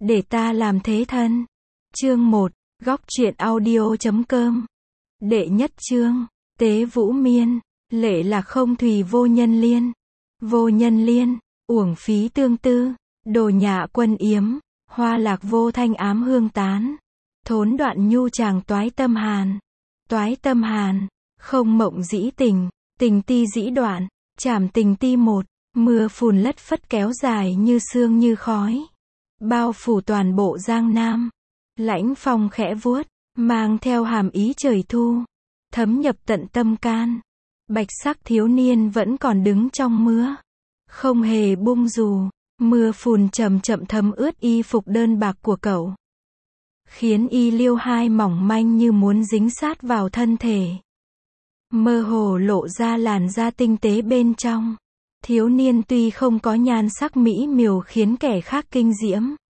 để ta làm thế thân. Chương 1, góc truyện audio.com. Đệ nhất chương, tế vũ miên, lệ lạc không thùy vô nhân liên. Vô nhân liên, uổng phí tương tư, đồ nhạ quân yếm, hoa lạc vô thanh ám hương tán. Thốn đoạn nhu chàng toái tâm hàn. Toái tâm hàn, không mộng dĩ tình, tình ti dĩ đoạn, chảm tình ti một. Mưa phùn lất phất kéo dài như sương như khói, bao phủ toàn bộ Giang Nam. Lãnh phong khẽ vuốt, mang theo hàm ý trời thu, thấm nhập tận tâm can. Bạch sắc thiếu niên vẫn còn đứng trong mưa, không hề bung dù. Mưa phùn chậm chậm thấm ướt y phục đơn bạc của cậu, khiến y liêu hai mỏng manh như muốn dính sát vào thân thể. Mơ hồ lộ ra làn da tinh tế bên trong. Thiếu niên tuy không có nhan sắc mỹ miều khiến kẻ khác kinh diễm,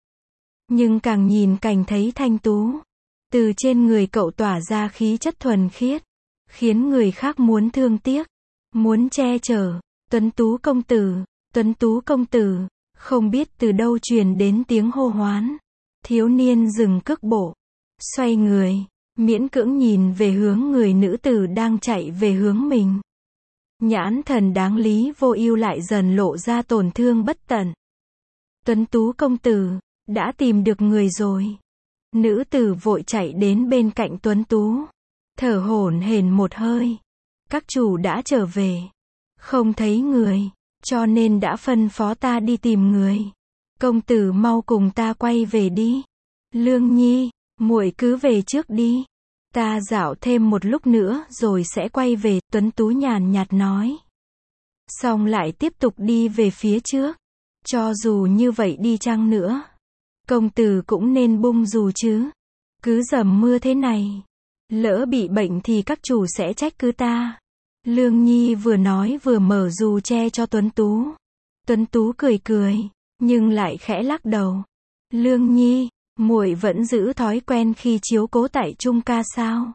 nhưng càng nhìn càng thấy thanh tú. Từ trên người cậu tỏa ra khí chất thuần khiết, khiến người khác muốn thương tiếc, muốn che chở. Tuấn tú công tử, Tuấn tú công tử. Không biết từ đâu truyền đến tiếng hô hoán. Thiếu niên dừng cước bộ, xoay người, miễn cưỡng nhìn về hướng người nữ tử đang chạy về hướng mình. Nhãn thần đáng lý vô ưu lại dần lộ ra tổn thương bất tận. Tuấn tú công tử, đã tìm được người rồi. Nữ tử vội chạy đến bên cạnh Tuấn tú, thở hổn hển một hơi. Các chủ đã trở về, không thấy người, cho nên đã phân phó ta đi tìm người. Công tử mau cùng ta quay về đi. Lương Nhi, muội cứ về trước đi. Ta dạo thêm một lúc nữa rồi sẽ quay về, Tuấn tú nhàn nhạt nói. Xong lại tiếp tục đi về phía trước. Cho dù như vậy đi chăng nữa, công tử cũng nên bung dù chứ. Cứ dầm mưa thế này, lỡ bị bệnh thì các chủ sẽ trách cứ ta. Lương Nhi vừa nói vừa mở dù che cho Tuấn tú. Tuấn tú cười cười, nhưng lại khẽ lắc đầu. Lương Nhi, muội vẫn giữ thói quen khi chiếu cố tại Trung ca sao?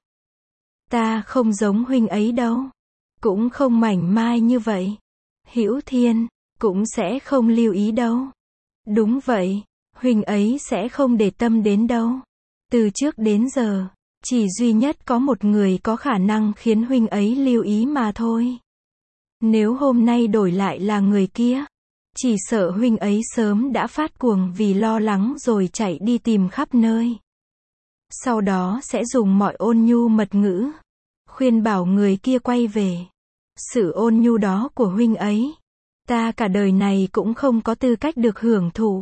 Ta không giống huynh ấy đâu, cũng không mảnh mai như vậy. Hữu Thiên cũng sẽ không lưu ý đâu. Đúng vậy, huynh ấy sẽ không để tâm đến đâu. Từ trước đến giờ, chỉ duy nhất có một người có khả năng khiến huynh ấy lưu ý mà thôi. Nếu hôm nay đổi lại là người kia, chỉ sợ huynh ấy sớm đã phát cuồng vì lo lắng rồi chạy đi tìm khắp nơi. Sau đó sẽ dùng mọi ôn nhu mật ngữ, khuyên bảo người kia quay về. Sự ôn nhu đó của huynh ấy, ta cả đời này cũng không có tư cách được hưởng thụ.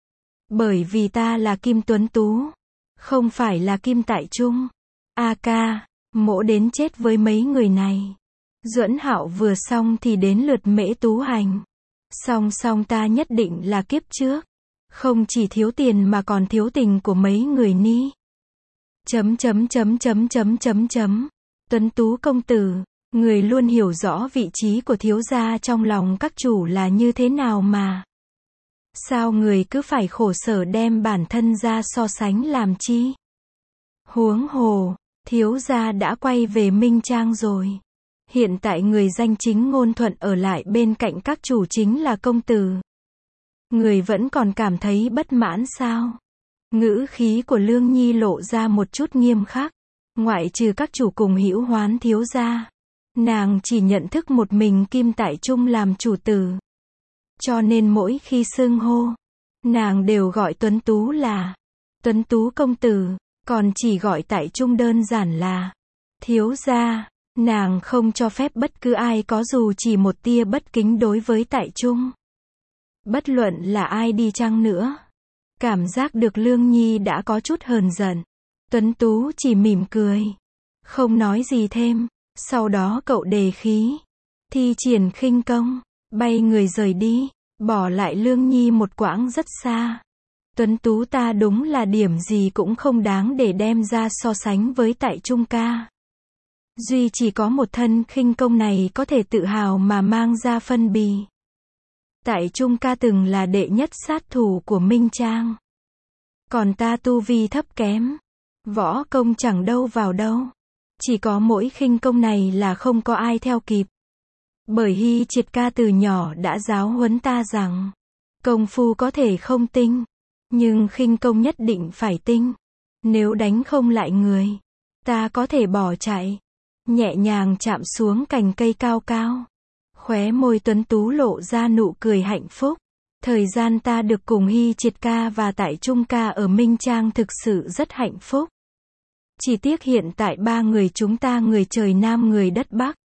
Bởi vì ta là Kim Tuấn Tú, không phải là Kim Tại Trung. A ca, mỗ đến chết với mấy người này. Duẫn Hạo vừa xong thì đến lượt Mễ Tú Hành. Song ta nhất định là kiếp trước, không chỉ thiếu tiền mà còn thiếu tình của mấy người ni. Tuấn tú công tử, người luôn hiểu rõ vị trí của thiếu gia trong lòng các chủ là như thế nào mà. Sao người cứ phải khổ sở đem bản thân ra so sánh làm chi? Huống hồ, thiếu gia đã quay về Minh Trang rồi. Hiện tại người danh chính ngôn thuận ở lại bên cạnh các chủ chính là công tử. Người vẫn còn cảm thấy bất mãn sao? Ngữ khí của Lương Nhi lộ ra một chút nghiêm khắc. Ngoại trừ các chủ cùng hữu hoán thiếu gia, nàng chỉ nhận thức một mình Kim Tại Trung làm chủ tử. Cho nên mỗi khi xưng hô, nàng đều gọi Tuấn tú là Tuấn tú công tử, còn chỉ gọi Tại Trung đơn giản là thiếu gia. Nàng không cho phép bất cứ ai có dù chỉ một tia bất kính đối với Tại Trung. Bất luận là ai đi chăng nữa. Cảm giác được Lương Nhi đã có chút hờn giận. Tuấn tú chỉ mỉm cười, không nói gì thêm. Sau đó cậu đề khí, thi triển khinh công, bay người rời đi, bỏ lại Lương Nhi một quãng rất xa. Tuấn tú ta đúng là điểm gì cũng không đáng để đem ra so sánh với Tại Trung ca. Duy chỉ có một thân khinh công này có thể tự hào mà mang ra phân bì. Tại Trung ca từng là đệ nhất sát thủ của Minh Trang. Còn ta tu vi thấp kém, võ công chẳng đâu vào đâu. Chỉ có mỗi khinh công này là không có ai theo kịp. Bởi Hy Triệt ca từ nhỏ đã giáo huấn ta rằng, công phu có thể không tinh, Nhưng khinh công nhất định phải tinh. Nếu đánh không lại người, ta có thể bỏ chạy. Nhẹ nhàng chạm xuống cành cây cao cao. Khóe môi tuấn tú lộ ra nụ cười hạnh phúc. Thời gian ta được cùng Hy Triệt ca và Tại Trung ca ở Minh Trang thực sự rất hạnh phúc. Chỉ tiếc hiện tại ba người chúng ta người trời Nam người đất Bắc.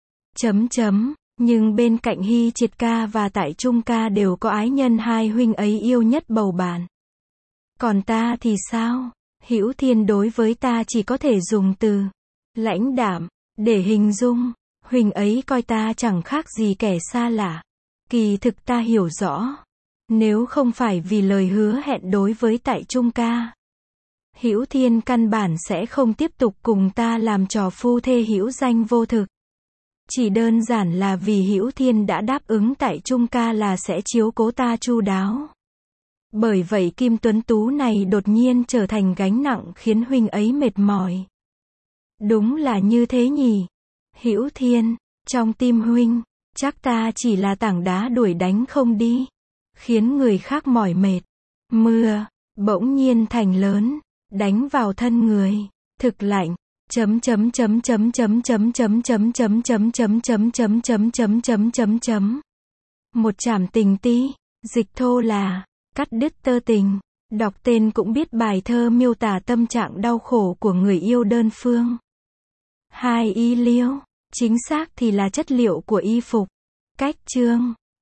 Nhưng bên cạnh Hy Triệt ca và Tại Trung ca đều có ái nhân hai huynh ấy yêu nhất bầu bạn. Còn ta thì sao? Hữu Thiên đối với ta chỉ có thể dùng từ lãnh đạm để hình dung. Huynh ấy coi ta chẳng khác gì kẻ xa lạ. Kỳ thực ta hiểu rõ. Nếu không phải vì lời hứa hẹn đối với Tại Trung ca, Hữu Thiên căn bản sẽ không tiếp tục cùng ta làm trò phu thê hữu danh vô thực. Chỉ đơn giản là vì Hữu Thiên đã đáp ứng Tại Trung ca là sẽ chiếu cố ta chu đáo. Bởi vậy Kim Tuấn Tú này đột nhiên trở thành gánh nặng khiến huynh ấy mệt mỏi. Đúng là như thế nhỉ? Hữu Thiên, trong tim huynh, chắc ta chỉ là tảng đá đuổi đánh không đi, khiến người khác mỏi mệt. Mưa bỗng nhiên thành lớn, đánh vào thân người, thực lạnh. Một trảm tình ti, dịch thô là cắt đứt tơ tình. Đọc tên cũng biết bài thơ miêu tả tâm trạng đau khổ của người yêu đơn phương. Hai y liêu, chính xác thì là chất liệu của y phục. Cách chương